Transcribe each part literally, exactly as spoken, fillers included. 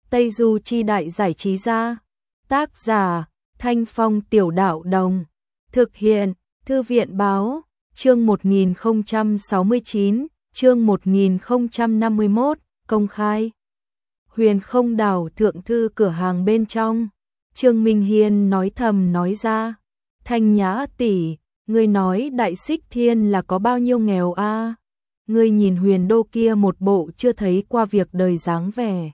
Tây Du Chi Đại Giải Trí Gia. Tác giả Thanh Phong Tiểu Đạo Đồng. Thực hiện Thư viện Báo. Chương một nghìn không trăm sáu mươi chín, chương một nghìn không trăm năm mươi mốt, công khai. Huyền Không Đảo thượng thư cửa hàng bên trong. Trương Minh Hiên nói thầm nói ra. Thanh Nhã tỷ, ngươi nói Đại Xích Thiên là có bao nhiêu nghèo a? À? Ngươi nhìn Huyền Đô kia một bộ chưa thấy qua việc đời dáng vẻ.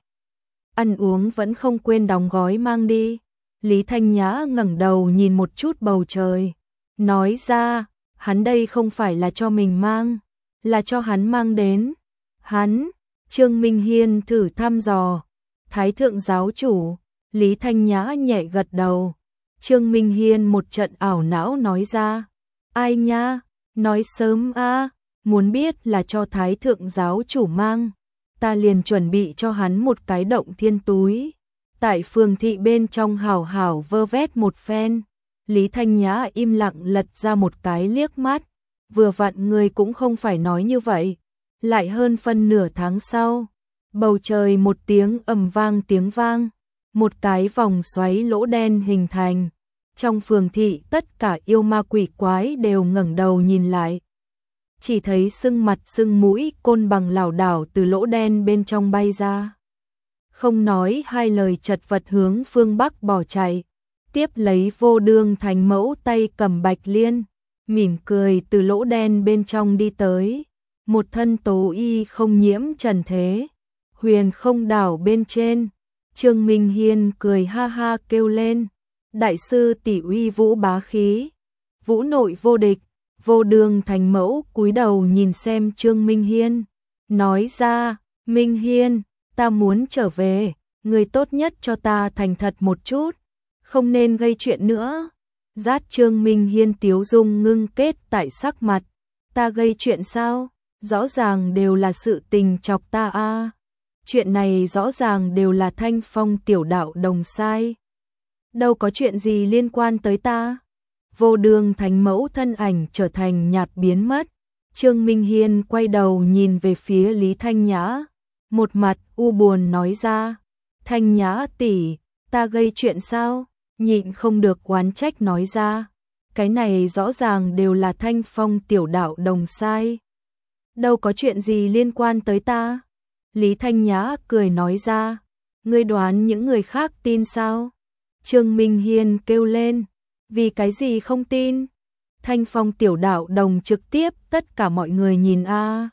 Ăn uống vẫn không quên đóng gói mang đi. Lý Thanh Nhã ngẩng đầu nhìn một chút bầu trời. Nói ra, hắn đây không phải là cho mình mang, là cho hắn mang đến. Hắn, Trương Minh Hiên thử thăm dò. Thái thượng giáo chủ, Lý Thanh Nhã nhẹ gật đầu. Trương Minh Hiên một trận ảo não nói ra. Ai nha, nói sớm a, muốn biết là cho Thái thượng giáo chủ mang. Ta liền chuẩn bị cho hắn một cái động thiên túi. Tại phường thị bên trong hảo hảo vơ vét một phen. Lý Thanh Nhã im lặng lật ra một cái liếc mắt. Vừa vặn người cũng không phải nói như vậy. Lại hơn phân nửa tháng sau. Bầu trời một tiếng ầm vang tiếng vang. Một cái vòng xoáy lỗ đen hình thành. Trong phường thị tất cả yêu ma quỷ quái đều ngẩng đầu nhìn lại. Chỉ thấy sưng mặt sưng mũi côn bằng lảo đảo từ lỗ đen bên trong bay ra. Không nói hai lời chật vật hướng phương Bắc bỏ chạy. Tiếp lấy Vô Đương Thành Mẫu tay cầm bạch liên. Mỉm cười từ lỗ đen bên trong đi tới. Một thân tố y không nhiễm trần thế. Huyền Không Đảo bên trên. Trương Minh Hiên cười ha ha kêu lên. Đại sư tỷ uy vũ bá khí. Vũ nội vô địch. Vô Đương Thành Mẫu cúi đầu nhìn xem Trương Minh Hiên. Nói ra, Minh Hiên, ta muốn trở về. Người tốt nhất cho ta thành thật một chút. Không nên gây chuyện nữa. Rát Trương Minh Hiên tiếu dung ngưng kết tại sắc mặt. Ta gây chuyện sao? Rõ ràng đều là sự tình chọc ta a. Chuyện này rõ ràng đều là Thanh Phong Tiểu Đạo Đồng sai. Đâu có chuyện gì liên quan tới ta. Vô Đương Thành Mẫu thân ảnh trở thành nhạt biến mất. Trương Minh Hiên quay đầu nhìn về phía Lý Thanh Nhã. Một mặt u buồn nói ra. Thanh Nhã tỷ, ta gây chuyện sao? Nhịn không được oán trách nói ra. Cái này rõ ràng đều là Thanh Phong Tiểu Đạo Đồng sai. Đâu có chuyện gì liên quan tới ta. Lý Thanh Nhã cười nói ra. Ngươi đoán những người khác tin sao? Trương Minh Hiên kêu lên. Vì cái gì không tin? Thanh Phong Tiểu Đạo Đồng trực tiếp tất cả mọi người nhìn a.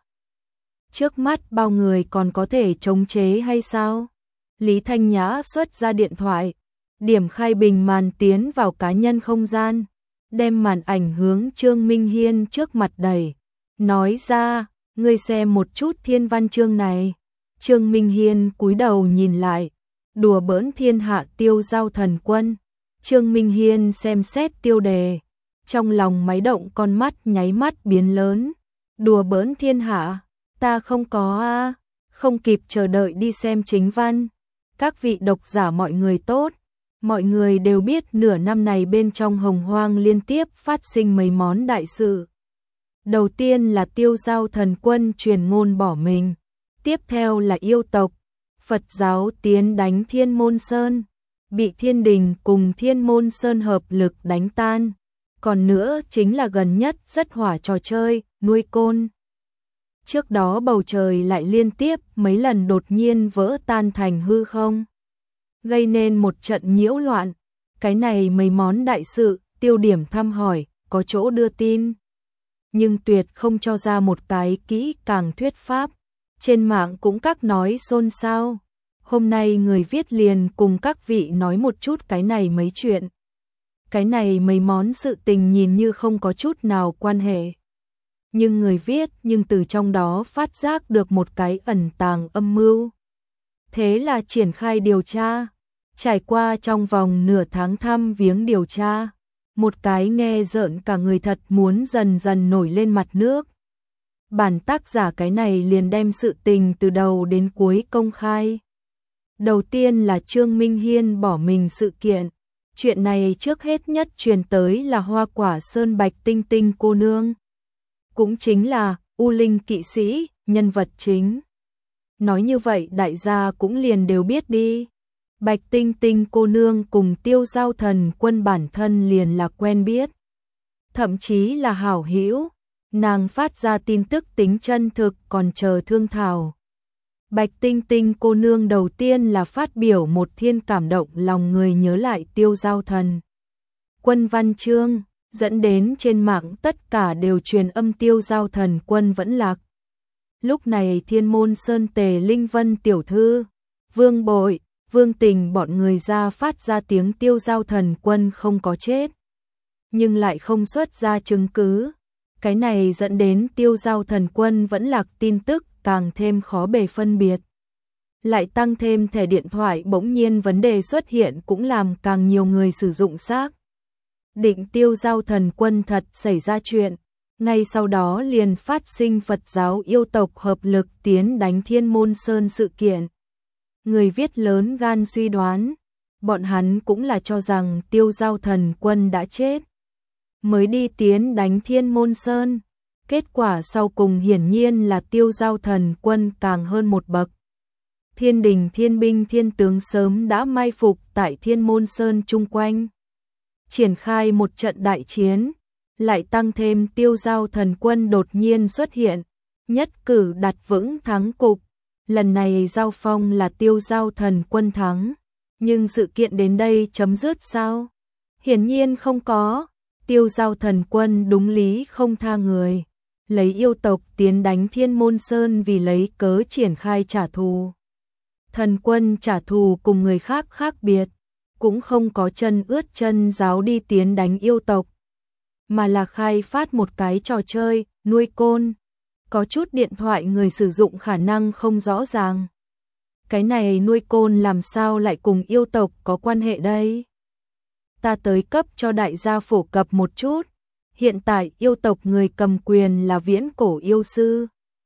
Trước mắt bao người còn có thể chống chế hay sao? Lý Thanh Nhã xuất ra điện thoại. Điểm khai bình màn tiến vào cá nhân không gian. Đem màn ảnh hướng Trương Minh Hiên trước mặt đẩy. Nói ra, ngươi xem một chút thiên văn chương này. Trương Minh Hiên cúi đầu nhìn lại. Đùa bỡn thiên hạ tiêu giao thần quân. Trương Minh Hiên xem xét tiêu đề. Trong lòng máy động con mắt nháy mắt biến lớn. Đùa bỡn thiên hạ. Ta không có a. Không kịp chờ đợi đi xem chính văn. Các vị độc giả mọi người tốt. Mọi người đều biết nửa năm này bên trong Hồng Hoang liên tiếp phát sinh mấy món đại sự. Đầu tiên là tiêu giao thần quân truyền ngôn bỏ mình. Tiếp theo là yêu tộc. Phật giáo tiến đánh Thiên Môn Sơn. Bị Thiên Đình cùng Thiên Môn Sơn hợp lực đánh tan. Còn nữa chính là gần nhất rất hỏa trò chơi, nuôi côn. Trước đó bầu trời lại liên tiếp mấy lần đột nhiên vỡ tan thành hư không. Gây nên một trận nhiễu loạn. Cái này mấy món đại sự, tiêu điểm thăm hỏi, có chỗ đưa tin. Nhưng tuyệt không cho ra một cái kỹ càng thuyết pháp. Trên mạng cũng các nói xôn xao. Hôm nay người viết liền cùng các vị nói một chút cái này mấy chuyện. Cái này mấy món sự tình nhìn như không có chút nào quan hệ. Nhưng người viết nhưng từ trong đó phát giác được một cái ẩn tàng âm mưu. Thế là triển khai điều tra. Trải qua trong vòng nửa tháng thăm viếng điều tra. Một cái nghe rợn cả người thật muốn dần dần nổi lên mặt nước. Bản tác giả cái này liền đem sự tình từ đầu đến cuối công khai. Đầu tiên là Trương Minh Hiên bỏ mình sự kiện. Chuyện này trước hết nhất truyền tới là Hoa Quả Sơn Bạch Tinh Tinh cô nương. Cũng chính là U Linh kỵ sĩ, nhân vật chính. Nói như vậy đại gia cũng liền đều biết đi. Bạch Tinh Tinh cô nương cùng Tiêu Giao Thần Quân bản thân liền là quen biết, thậm chí là hảo hữu, nàng phát ra tin tức tính chân thực còn chờ thương thảo. Bạch Tinh Tinh cô nương đầu tiên là phát biểu một thiên cảm động lòng người nhớ lại Tiêu Giao Thần Quân văn chương, dẫn đến trên mạng tất cả đều truyền âm Tiêu Giao Thần Quân vẫn lạc. Lúc này Thiên Môn Sơn Tề Linh Vân tiểu thư, Vương Bội, Vương Tình bọn người ra phát ra tiếng Tiêu Giao Thần Quân không có chết, nhưng lại không xuất ra chứng cứ. Cái này dẫn đến Tiêu Giao Thần Quân vẫn lạc tin tức càng thêm khó bề phân biệt. Lại tăng thêm thẻ điện thoại bỗng nhiên vấn đề xuất hiện cũng làm càng nhiều người sử dụng xác định Tiêu Giao Thần Quân thật xảy ra chuyện. Ngay sau đó liền phát sinh Phật giáo yêu tộc hợp lực tiến đánh Thiên Môn Sơn sự kiện. Người viết lớn gan suy đoán, bọn hắn cũng là cho rằng Tiêu Giao Thần Quân đã chết, mới đi tiến đánh Thiên Môn Sơn. Kết quả sau cùng hiển nhiên là Tiêu Giao Thần Quân càng hơn một bậc. Thiên đình thiên binh thiên tướng sớm đã mai phục tại Thiên Môn Sơn chung quanh, triển khai một trận đại chiến, lại tăng thêm Tiêu Giao Thần Quân đột nhiên xuất hiện, nhất cử đặt vững thắng cục. Lần này giao phong là Tiêu Giao Thần Quân thắng, nhưng sự kiện đến đây chấm dứt sao? Hiển nhiên không có. Tiêu Giao Thần Quân đúng lý không tha người, lấy yêu tộc tiến đánh Thiên Môn Sơn vì lấy cớ triển khai trả thù. Thần Quân trả thù cùng người khác khác biệt, cũng không có chân ướt chân giáo đi tiến đánh yêu tộc, mà là khai phát một cái trò chơi, nuôi côn. Có chút điện thoại người sử dụng khả năng không rõ ràng. Cái này nuôi côn làm sao lại cùng yêu tộc có quan hệ đây? Ta tới cấp cho đại gia phổ cập một chút. Hiện tại yêu tộc người cầm quyền là viễn cổ yêu sư.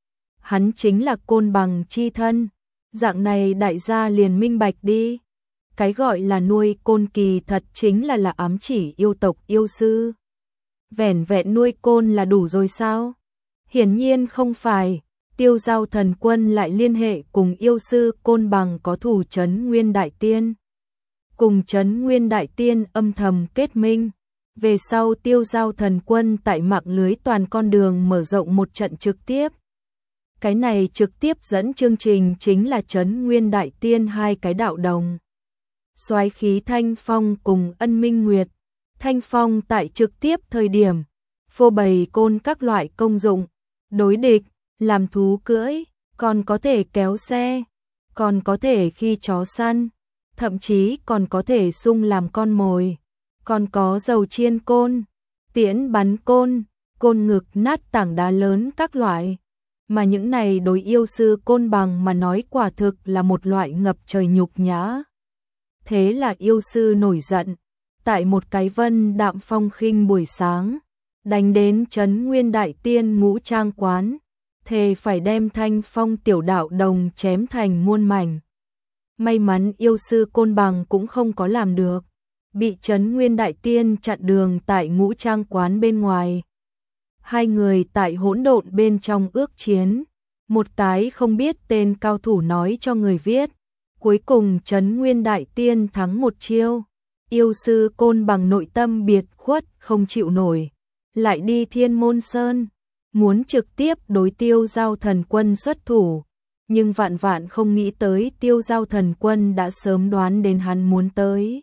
Hắn chính là côn bằng chi thân. Dạng này đại gia liền minh bạch đi. Cái gọi là nuôi côn kỳ thật chính là là ám chỉ yêu tộc yêu sư. Vẻn vẹn nuôi côn là đủ rồi sao? Hiển nhiên không phải. Tiêu Giao Thần Quân lại liên hệ cùng yêu sư côn bằng có thủ Trấn Nguyên Đại Tiên. Cùng Trấn Nguyên Đại Tiên âm thầm kết minh. Về sau Tiêu Giao Thần Quân tại mạng lưới toàn con đường mở rộng một trận trực tiếp. Cái này trực tiếp dẫn chương trình chính là Trấn Nguyên Đại Tiên hai cái đạo đồng. Soái khí Thanh Phong cùng Ân Minh Nguyệt. Thanh Phong tại trực tiếp thời điểm, phô bày côn các loại công dụng, đối địch, làm thú cưỡi, còn có thể kéo xe, còn có thể khi chó săn, thậm chí còn có thể sung làm con mồi, còn có dầu chiên côn, tiễn bắn côn, côn ngực nát tảng đá lớn các loại. Mà những này đối yêu sư côn bằng mà nói quả thực là một loại ngập trời nhục nhã. Thế là yêu sư nổi giận, tại một cái vân đạm phong khinh buổi sáng, đánh đến Trấn Nguyên Đại Tiên ngũ trang quán, thề phải đem Thanh Phong tiểu đạo đồng chém thành muôn mảnh. May mắn yêu sư côn bằng cũng không có làm được, bị Trấn Nguyên Đại Tiên chặn đường tại ngũ trang quán bên ngoài. Hai người tại hỗn độn bên trong ước chiến, một cái không biết tên cao thủ nói cho người viết, cuối cùng Trấn Nguyên Đại Tiên thắng một chiêu. Yêu sư côn bằng nội tâm biệt khuất không chịu nổi, lại đi Thiên Môn Sơn, muốn trực tiếp đối Tiêu Giao Thần Quân xuất thủ, nhưng vạn vạn không nghĩ tới Tiêu Giao Thần Quân đã sớm đoán đến hắn muốn tới.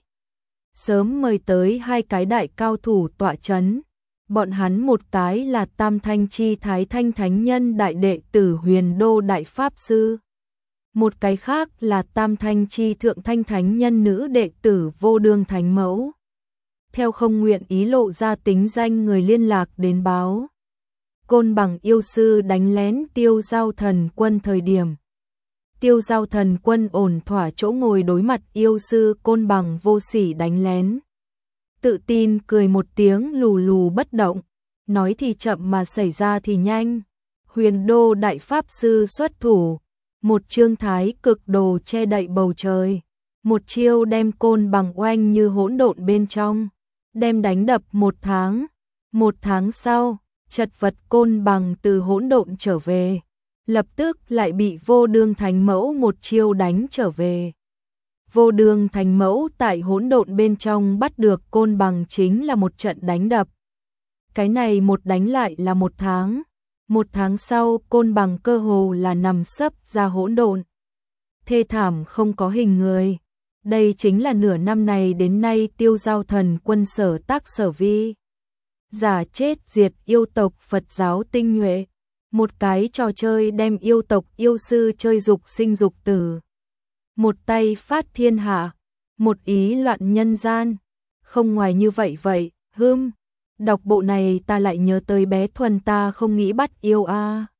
Sớm mời tới hai cái đại cao thủ tọa chấn, bọn hắn một cái là Tam Thanh Chi Thái Thanh Thánh Nhân đại đệ tử Huyền Đô Đại Pháp Sư. Một cái khác là Tam Thanh Chi Thượng Thanh Thánh Nhân nữ đệ tử Vô Đương Thánh Mẫu. Theo không nguyện ý lộ ra tính danh người liên lạc đến báo. Côn bằng yêu sư đánh lén Tiêu Giao Thần Quân thời điểm. Tiêu Giao Thần Quân ổn thỏa chỗ ngồi đối mặt yêu sư côn bằng vô sỉ đánh lén. Tự tin cười một tiếng lù lù bất động, nói thì chậm mà xảy ra thì nhanh. Huyền Đô Đại Pháp Sư xuất thủ. Một chương thái cực đồ che đậy bầu trời, một chiêu đem côn bằng oanh như hỗn độn bên trong, đem đánh đập một tháng. Một tháng sau, chật vật côn bằng từ hỗn độn trở về, lập tức lại bị Vô Đương Thánh Mẫu một chiêu đánh trở về. Vô Đương Thánh Mẫu tại hỗn độn bên trong bắt được Côn Bằng chính là một trận đánh đập. Cái này một đánh lại là một tháng. Một tháng sau, Côn Bằng cơ hồ là nằm sấp ra hỗn độn. Thê thảm không có hình người. Đây chính là nửa năm này đến nay Tiêu Giao Thần Quân sở tác sở vi. Giả chết diệt yêu tộc Phật giáo tinh nhuệ. Một cái trò chơi đem yêu tộc yêu sư chơi dục sinh dục tử. Một tay phát thiên hạ, một ý loạn nhân gian. Không ngoài như vậy vậy, hưm. Đọc bộ này ta lại nhớ tới bé Thuần ta không nghĩ bắt yêu a. À.